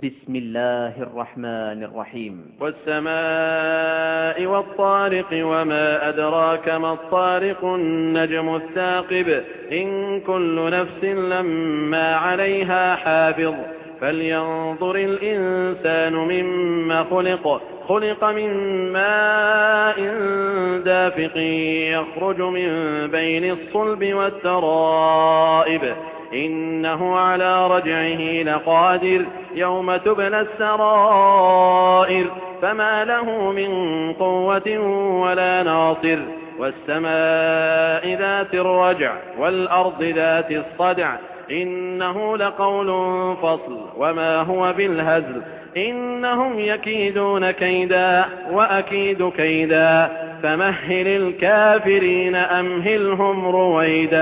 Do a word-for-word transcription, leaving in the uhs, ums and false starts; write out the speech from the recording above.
بسم الله الرحمن الرحيم والسماء والطارق وما أدراك ما الطارق النجم الثاقب إن كل نفس لما عليها حافظ فلينظر الإنسان مما خلق خلق من ماء دافق يخرج من بين الصلب والترائب إنه على رجعه لقادر يوم تبلى السرائر فما له من قوة ولا ناصر والسماء ذات الرجع والأرض ذات الصدع إنه لقول فصل وما هو بالهزل إنهم يكيدون كيدا وأكيد كيدا فمهل الكافرين أمهلهم رويدا.